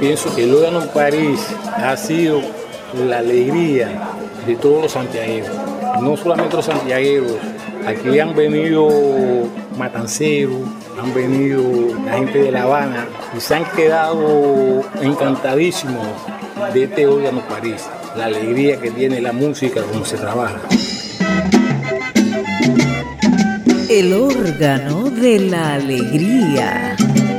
pienso que el órgano París ha sido la alegría de todos los santiagueros, no solamente los santiagueros. Aquí han venido matanceros, han venido la gente de La Habana y se han quedado encantadísimos de este órgano París, la alegría que tiene la música cuando se trabaja. El órgano de la alegría.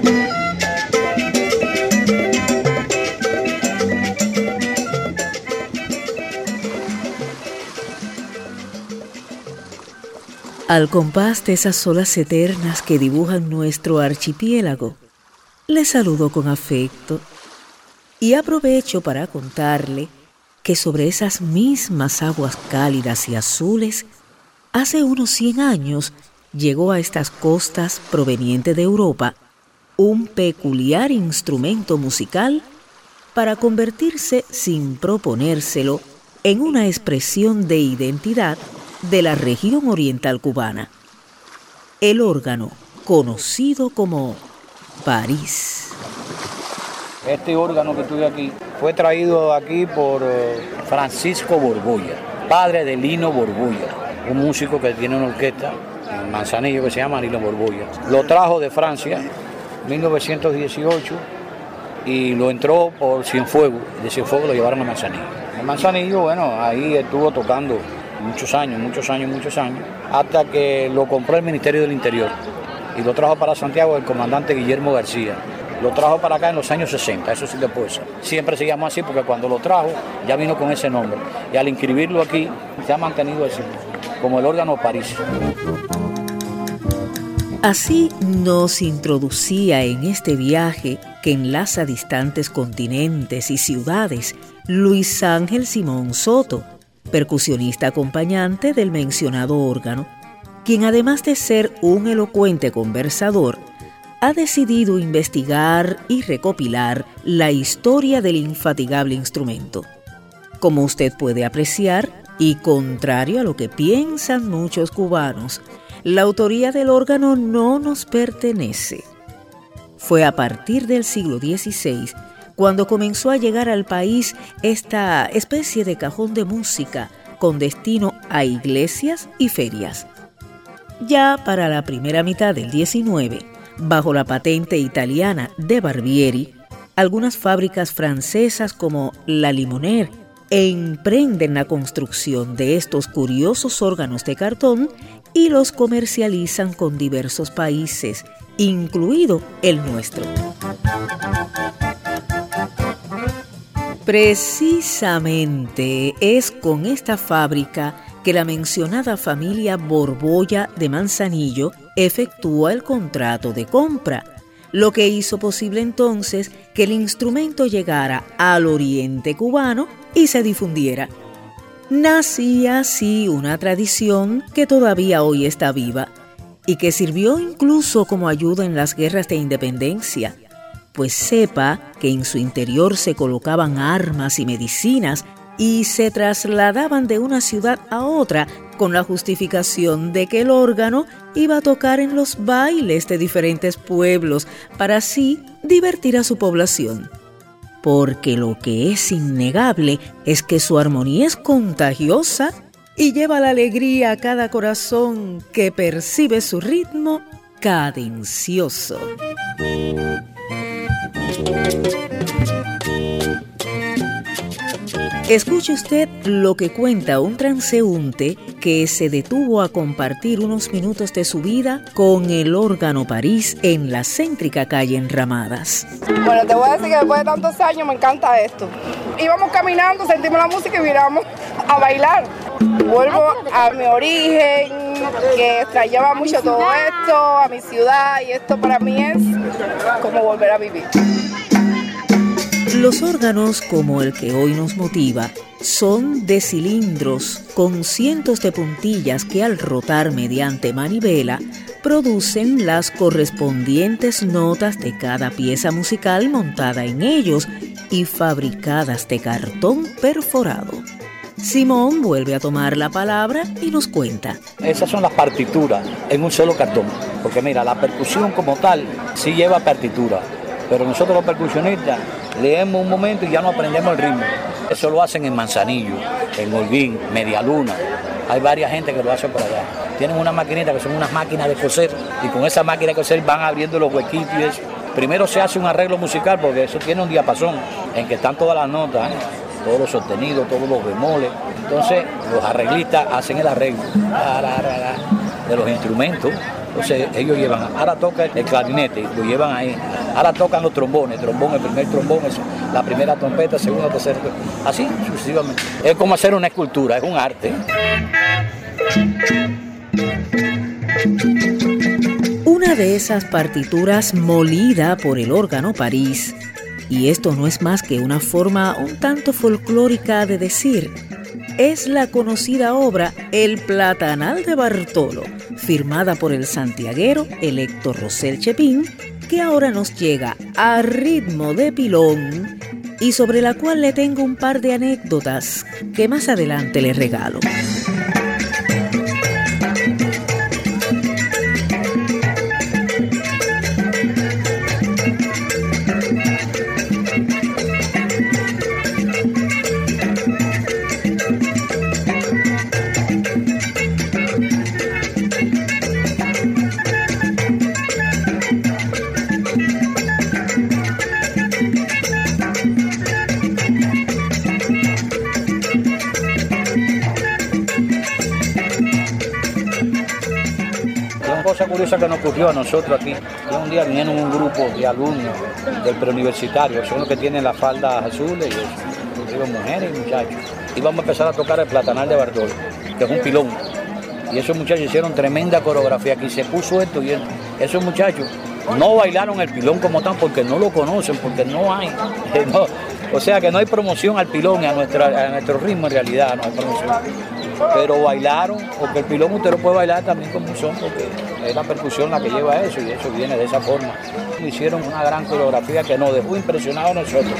Al compás de esas olas eternas que dibujan nuestro archipiélago, le saludo con afecto y aprovecho para contarle que sobre esas mismas aguas cálidas y azules, hace unos 100 años llegó a estas costas proveniente de Europa un peculiar instrumento musical para convertirse sin proponérselo en una expresión de identidad de la región oriental cubana, el órgano conocido como París. Este órgano que tuve aquí fue traído aquí por Francisco Borbolla, padre de Lino Borbolla, un músico que tiene una orquesta en Manzanillo que se llama Lino Borbolla. Lo trajo de Francia en 1918 y lo entró por Cienfuegos. De Cienfuegos lo llevaron a Manzanillo. En Manzanillo, bueno, ahí estuvo tocando muchos años, hasta que lo compró el Ministerio del Interior y lo trajo para Santiago el comandante Guillermo García. Lo trajo para acá en los años 60, eso sí le puedo decir. Siempre se llamó así porque cuando lo trajo ya vino con ese nombre. Y al inscribirlo aquí se ha mantenido así, como el órgano París. Así nos introducía en este viaje que enlaza distantes continentes y ciudades Luis Ángel Simón Soto, percusionista acompañante del mencionado órgano, quien además de ser un elocuente conversador, ha decidido investigar y recopilar la historia del infatigable instrumento. Como usted puede apreciar, y contrario a lo que piensan muchos cubanos, la autoría del órgano no nos pertenece. Fue a partir del siglo XVI cuando comenzó a llegar al país esta especie de cajón de música con destino a iglesias y ferias. Ya para la primera mitad del XIX, bajo la patente italiana de Barbieri, algunas fábricas francesas como La Limonaire emprenden la construcción de estos curiosos órganos de cartón y los comercializan con diversos países, incluido el nuestro. Precisamente es con esta fábrica que la mencionada familia Borbolla de Manzanillo efectúa el contrato de compra, lo que hizo posible entonces que el instrumento llegara al oriente cubano y se difundiera. Nacía así una tradición que todavía hoy está viva y que sirvió incluso como ayuda en las guerras de independencia, pues sepa que en su interior se colocaban armas y medicinas y se trasladaban de una ciudad a otra con la justificación de que el órgano iba a tocar en los bailes de diferentes pueblos para así divertir a su población. Porque lo que es innegable es que su armonía es contagiosa y lleva la alegría a cada corazón que percibe su ritmo cadencioso. Escuche usted lo que cuenta un transeúnte que se detuvo a compartir unos minutos de su vida con el órgano París en la céntrica calle Enramadas. Bueno, te voy a decir que después de tantos años me encanta esto. Íbamos caminando, sentimos la música y miramos a bailar. Vuelvo a mi origen, que extrañaba mucho todo esto, a mi ciudad, y esto para mí es como volver a vivir. Los órganos, como el que hoy nos motiva, son de cilindros con cientos de puntillas que al rotar mediante manivela producen las correspondientes notas de cada pieza musical montada en ellos y fabricadas de cartón perforado. Simón vuelve a tomar la palabra y nos cuenta. Esas son las partituras en un solo cartón, porque mira, la percusión como tal sí lleva partitura, pero nosotros los percusionistas leemos un momento y ya no aprendemos el ritmo. Eso lo hacen en Manzanillo, en Holguín, Medialuna. Hay varias gente que lo hace por allá. Tienen una maquinita que son unas máquinas de coser y con esa máquina de coser van abriendo los huequitos y eso. Primero se hace un arreglo musical porque eso tiene un diapasón en que están todas las notas, todos los sostenidos, todos los bemoles. Entonces los arreglistas hacen el arreglo de los instrumentos. Entonces ellos llevan, ahora toca el clarinete, lo llevan ahí. Ahora tocan los trombones, el primer trombón, la primera trompeta, segunda, tercera, así sucesivamente. Es como hacer una escultura, es un arte. Una de esas partituras molida por el órgano París, y esto no es más que una forma un tanto folclórica de decir, es la conocida obra El Platanal de Bartolo, firmada por el santiaguero electo Rosel Chepín, que ahora nos llega a ritmo de pilón y sobre la cual le tengo un par de anécdotas que más adelante le regalo. Cosa curiosa que nos ocurrió a nosotros aquí. Un día vinieron un grupo de alumnos del preuniversitario, son los que tienen las faldas azules y eso, mujeres y muchachos. Íbamos a empezar a tocar el Platanal de Bartolo, que es un pilón. Y esos muchachos hicieron tremenda coreografía aquí, se puso esto y esto. Esos muchachos no bailaron el pilón como tal porque no lo conocen, porque no hay. No, o sea que no hay promoción al pilón y a nuestro ritmo en realidad, no hay promoción. Pero bailaron, porque el pilón usted lo puede bailar también como un son, porque es la percusión la que lleva eso y eso viene de esa forma. Hicieron una gran coreografía que nos dejó impresionados a nosotros.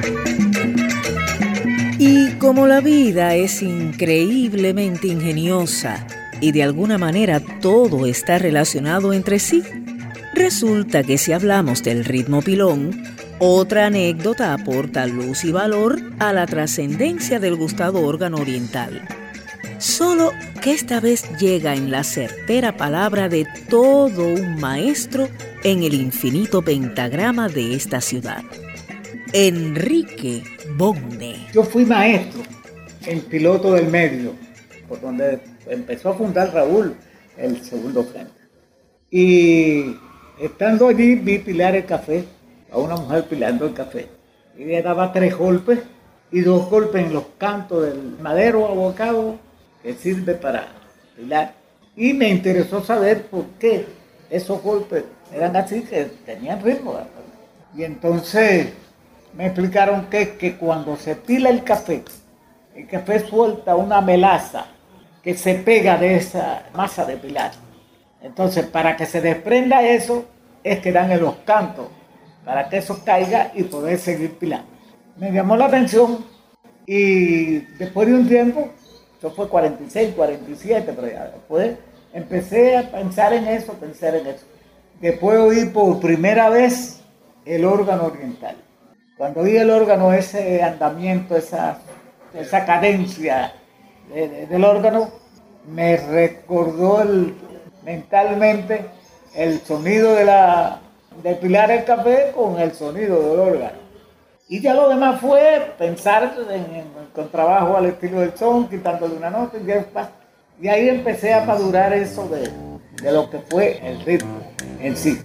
Y como la vida es increíblemente ingeniosa y de alguna manera todo está relacionado entre sí, resulta que si hablamos del ritmo pilón, otra anécdota aporta luz y valor a la trascendencia del gustado órgano oriental. Solo que esta vez llega en la certera palabra de todo un maestro en el infinito pentagrama de esta ciudad, Enrique Bonne. Yo fui maestro en Piloto del Medio, por donde empezó a fundar Raúl el segundo frente. Y estando allí vi pilar el café, a una mujer pilando el café. Y le daba 3 golpes y 2 golpes en los cantos del madero abocado que sirve para pilar. Y me interesó saber por qué esos golpes eran así, que tenían ritmo. Y entonces me explicaron que cuando se pila el café suelta una melaza que se pega de esa masa de pilar. Entonces, para que se desprenda eso, es que dan en los cantos, para que eso caiga y poder seguir pilando. Me llamó la atención y después de un tiempo, eso fue 46, 47, pero ya después empecé a pensar en eso. Después oí por primera vez el órgano oriental. Cuando oí el órgano, ese andamiento, esa cadencia del órgano, me recordó mentalmente el sonido de pilar el café con el sonido del órgano. Y ya lo demás fue pensar con trabajo al estilo del son, quitándole una nota y ahí empecé a madurar eso de lo que fue el ritmo en sí.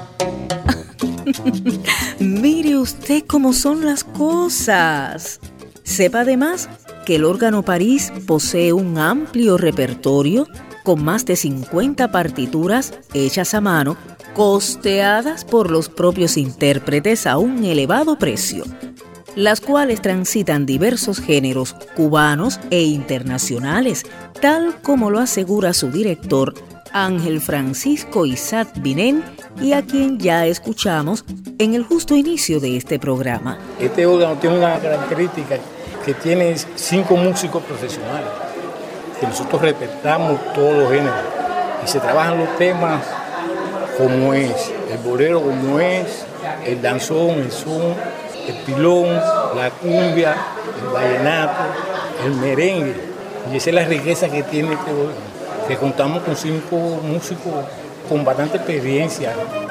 Mire usted cómo son las cosas. Sepa además que el órgano París posee un amplio repertorio con más de 50 partituras hechas a mano, costeadas por los propios intérpretes a un elevado precio, las cuales transitan diversos géneros cubanos e internacionales, tal como lo asegura su director, Ángel Francisco Isat Binén, y a quien ya escuchamos en el justo inicio de este programa. Este órgano tiene una característica, que tiene 5 músicos profesionales, que nosotros respetamos todos los géneros y se trabajan los temas como es, el bolero como es, el danzón, el son, el pilón, la cumbia, el vallenato, el merengue. Y esa es la riqueza que tiene este órgano, que contamos con 5 músicos con bastante experiencia.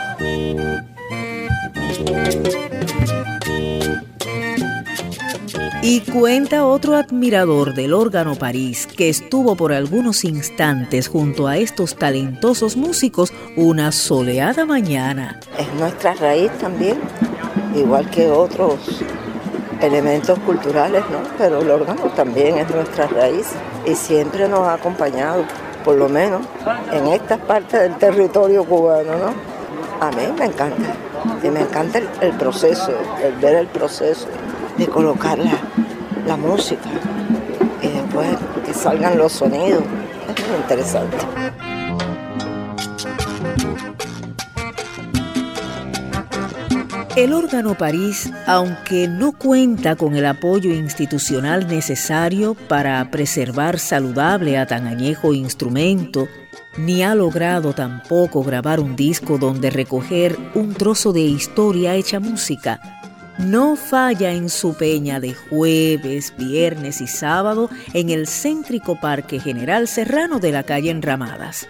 Y cuenta otro admirador del órgano París que estuvo por algunos instantes junto a estos talentosos músicos una soleada mañana. Es nuestra raíz también, igual que otros elementos culturales, ¿no? Pero el órgano también es nuestra raíz y siempre nos ha acompañado, por lo menos en estas partes del territorio cubano, ¿no? A mí me encanta, y me encanta el proceso, el ver el proceso de colocar la música y después que salgan los sonidos. Es muy interesante. El órgano París, aunque no cuenta con el apoyo institucional necesario para preservar saludable a tan añejo instrumento, ni ha logrado tampoco grabar un disco donde recoger un trozo de historia hecha música, no falla en su peña de jueves, viernes y sábado en el céntrico Parque General Serrano de la calle Enramadas.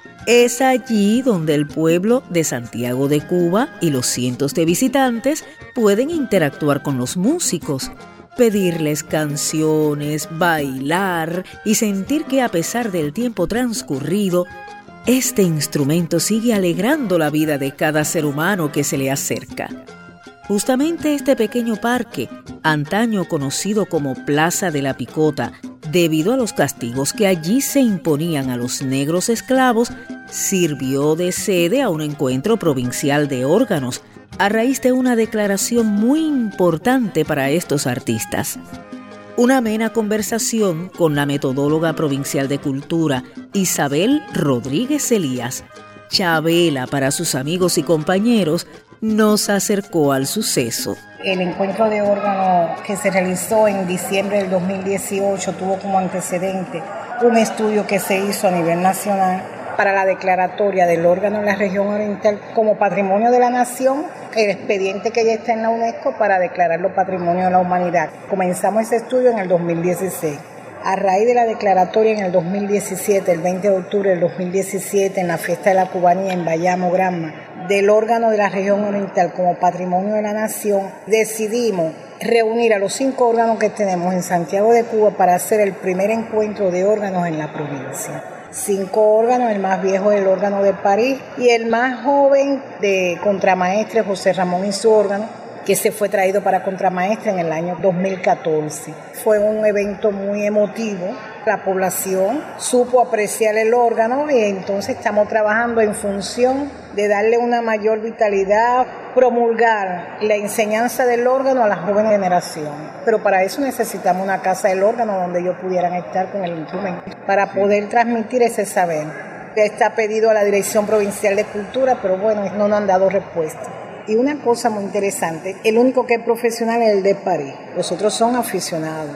Es allí donde el pueblo de Santiago de Cuba y los cientos de visitantes pueden interactuar con los músicos, pedirles canciones, bailar y sentir que a pesar del tiempo transcurrido, este instrumento sigue alegrando la vida de cada ser humano que se le acerca. Justamente este pequeño parque, antaño conocido como Plaza de la Picota, debido a los castigos que allí se imponían a los negros esclavos, sirvió de sede a un encuentro provincial de órganos, a raíz de una declaración muy importante para estos artistas. Una amena conversación con la metodóloga provincial de cultura, Isabel Rodríguez Elías, Chabela para sus amigos y compañeros, nos acercó al suceso. El encuentro de órgano que se realizó en diciembre del 2018 tuvo como antecedente un estudio que se hizo a nivel nacional para la declaratoria del órgano en la región oriental como Patrimonio de la Nación, el expediente que ya está en la UNESCO para declararlo Patrimonio de la Humanidad. Comenzamos ese estudio en el 2016. A raíz de la declaratoria en el 2017, el 20 de octubre del 2017, en la fiesta de la Cubanía en Bayamo, Granma, del órgano de la región oriental como Patrimonio de la Nación, decidimos reunir a los 5 órganos que tenemos en Santiago de Cuba para hacer el primer encuentro de órganos en la provincia. 5 órganos, el más viejo es el órgano de París y el más joven de Contramaestre, José Ramón y su órgano, que se fue traído para Contramaestre en el año 2014. Fue un evento muy emotivo. La población supo apreciar el órgano y entonces estamos trabajando en función de darle una mayor vitalidad, promulgar la enseñanza del órgano a la joven generación. Pero para eso necesitamos una casa del órgano donde ellos pudieran estar con el instrumento, para poder transmitir ese saber. Está pedido a la Dirección Provincial de Cultura, pero bueno, no nos han dado respuesta. Y una cosa muy interesante, el único que es profesional es el de París, los otros son aficionados.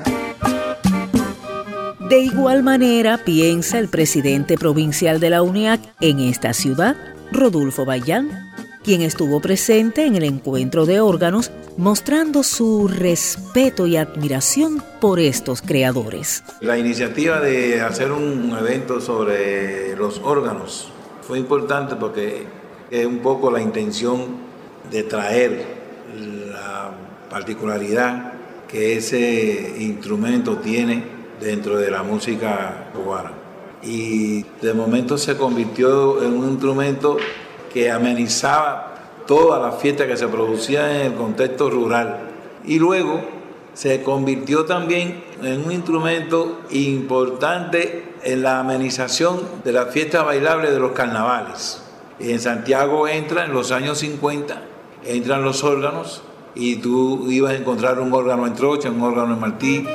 De igual manera piensa el presidente provincial de la UNEAC en esta ciudad, Rodolfo Bayán, quien estuvo presente en el encuentro de órganos mostrando su respeto y admiración por estos creadores. La iniciativa de hacer un evento sobre los órganos fue importante porque es un poco la intención de traer la particularidad que ese instrumento tiene dentro de la música cubana. Y de momento se convirtió en un instrumento que amenizaba todas las fiestas que se producían en el contexto rural. Y luego se convirtió también en un instrumento importante en la amenización de las fiestas bailables de los carnavales. Y en Santiago entra, en los años 50, entran los órganos y tú ibas a encontrar un órgano en Trocha, un órgano en Martí.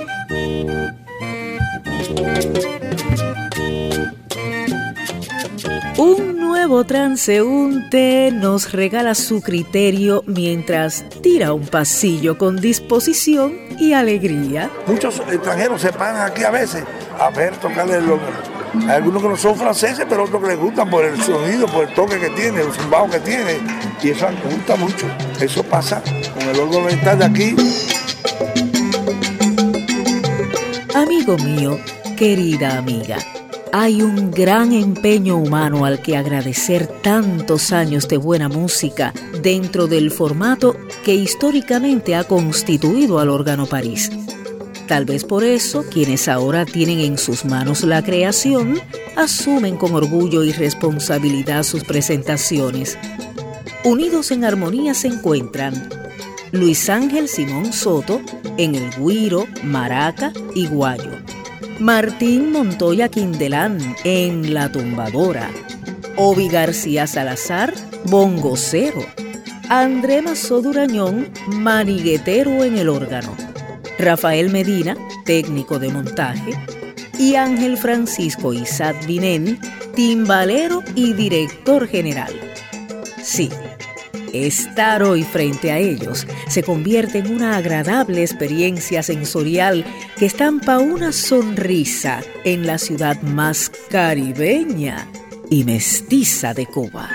Un nuevo transeúnte nos regala su criterio mientras tira un pasillo con disposición y alegría. Muchos extranjeros se paran aquí a veces a ver tocarle el órgano. Hay algunos que no son franceses, pero otros que les gustan por el sonido, por el toque que tiene, el zumbado que tiene. Y eso les gusta mucho. Eso pasa con el órgano oriental de aquí. Amigo mío, querida amiga, hay un gran empeño humano al que agradecer tantos años de buena música dentro del formato que históricamente ha constituido al órgano París. Tal vez por eso, quienes ahora tienen en sus manos la creación, asumen con orgullo y responsabilidad sus presentaciones. Unidos en armonía se encuentran Luis Ángel Simón Soto en el güiro, maraca y guayo, Martín Montoya Quindelán en la tumbadora, Obi García Salazar, bongocero, André Mazó Durañón, maniguetero en el órgano, Rafael Medina, técnico de montaje, y Ángel Francisco Isaac Vinén, timbalero y director general. Sí, estar hoy frente a ellos se convierte en una agradable experiencia sensorial que estampa una sonrisa en la ciudad más caribeña y mestiza de Cuba.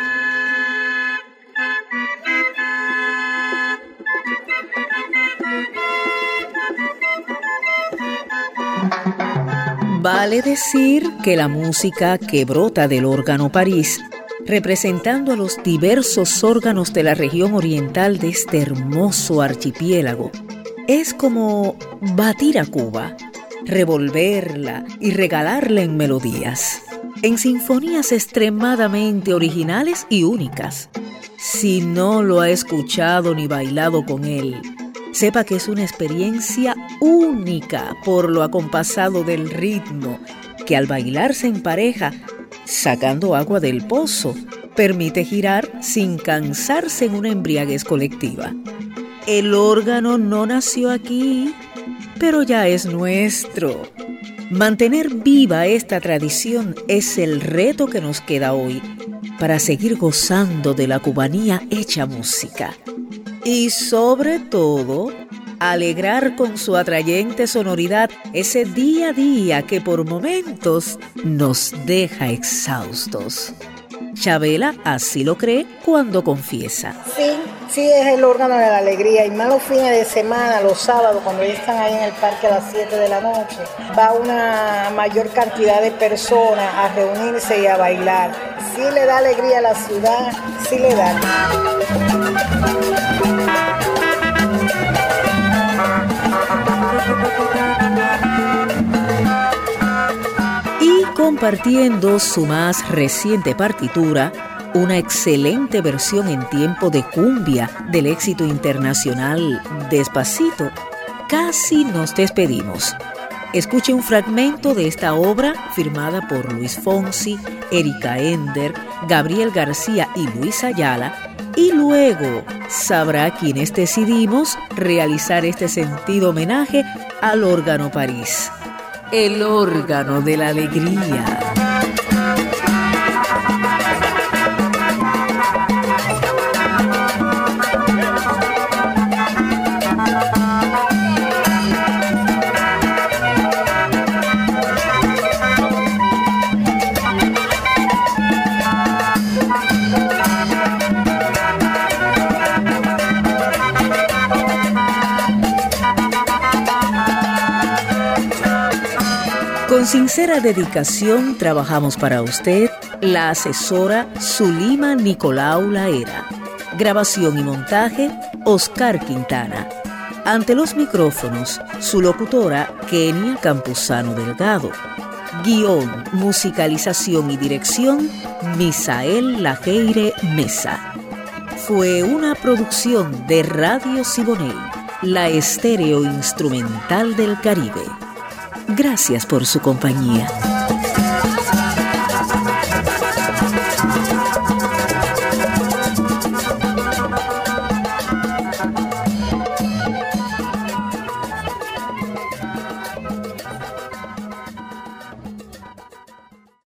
Vale decir que la música que brota del órgano París, representando a los diversos órganos de la región oriental de este hermoso archipiélago, es como batir a Cuba, revolverla y regalarla en melodías, en sinfonías extremadamente originales y únicas. Si no lo ha escuchado ni bailado con él, sepa que es una experiencia única por lo acompasado del ritmo, que al bailarse en pareja, sacando agua del pozo, permite girar sin cansarse en una embriaguez colectiva. El órgano no nació aquí, pero ya es nuestro. Mantener viva esta tradición es el reto que nos queda hoy para seguir gozando de la cubanía hecha música. Y sobre todo, alegrar con su atrayente sonoridad ese día a día que por momentos nos deja exhaustos. Chabela así lo cree cuando confiesa. Sí, es el órgano de la alegría, y más los fines de semana, los sábados, cuando ya están ahí en el parque a las 7 de la noche, va una mayor cantidad de personas a reunirse y a bailar. Sí le da alegría a la ciudad, sí le da. Y compartiendo su más reciente partitura, una excelente versión en tiempo de cumbia del éxito internacional Despacito, casi nos despedimos. Escuche un fragmento de esta obra firmada por Luis Fonsi, Erika Ender, Gabriel García y Luis Ayala, y luego sabrá quiénes decidimos realizar este sentido homenaje al órgano París, el órgano de la alegría. Con sincera dedicación trabajamos para usted, la asesora Zulima Nicolau Laera. Grabación y montaje, Oscar Quintana. Ante los micrófonos, su locutora, Kenia Campuzano Delgado. Guión, musicalización y dirección, Misael Lajeire Mesa. Fue una producción de Radio Siboney, la estéreo instrumental del Caribe. Gracias por su compañía.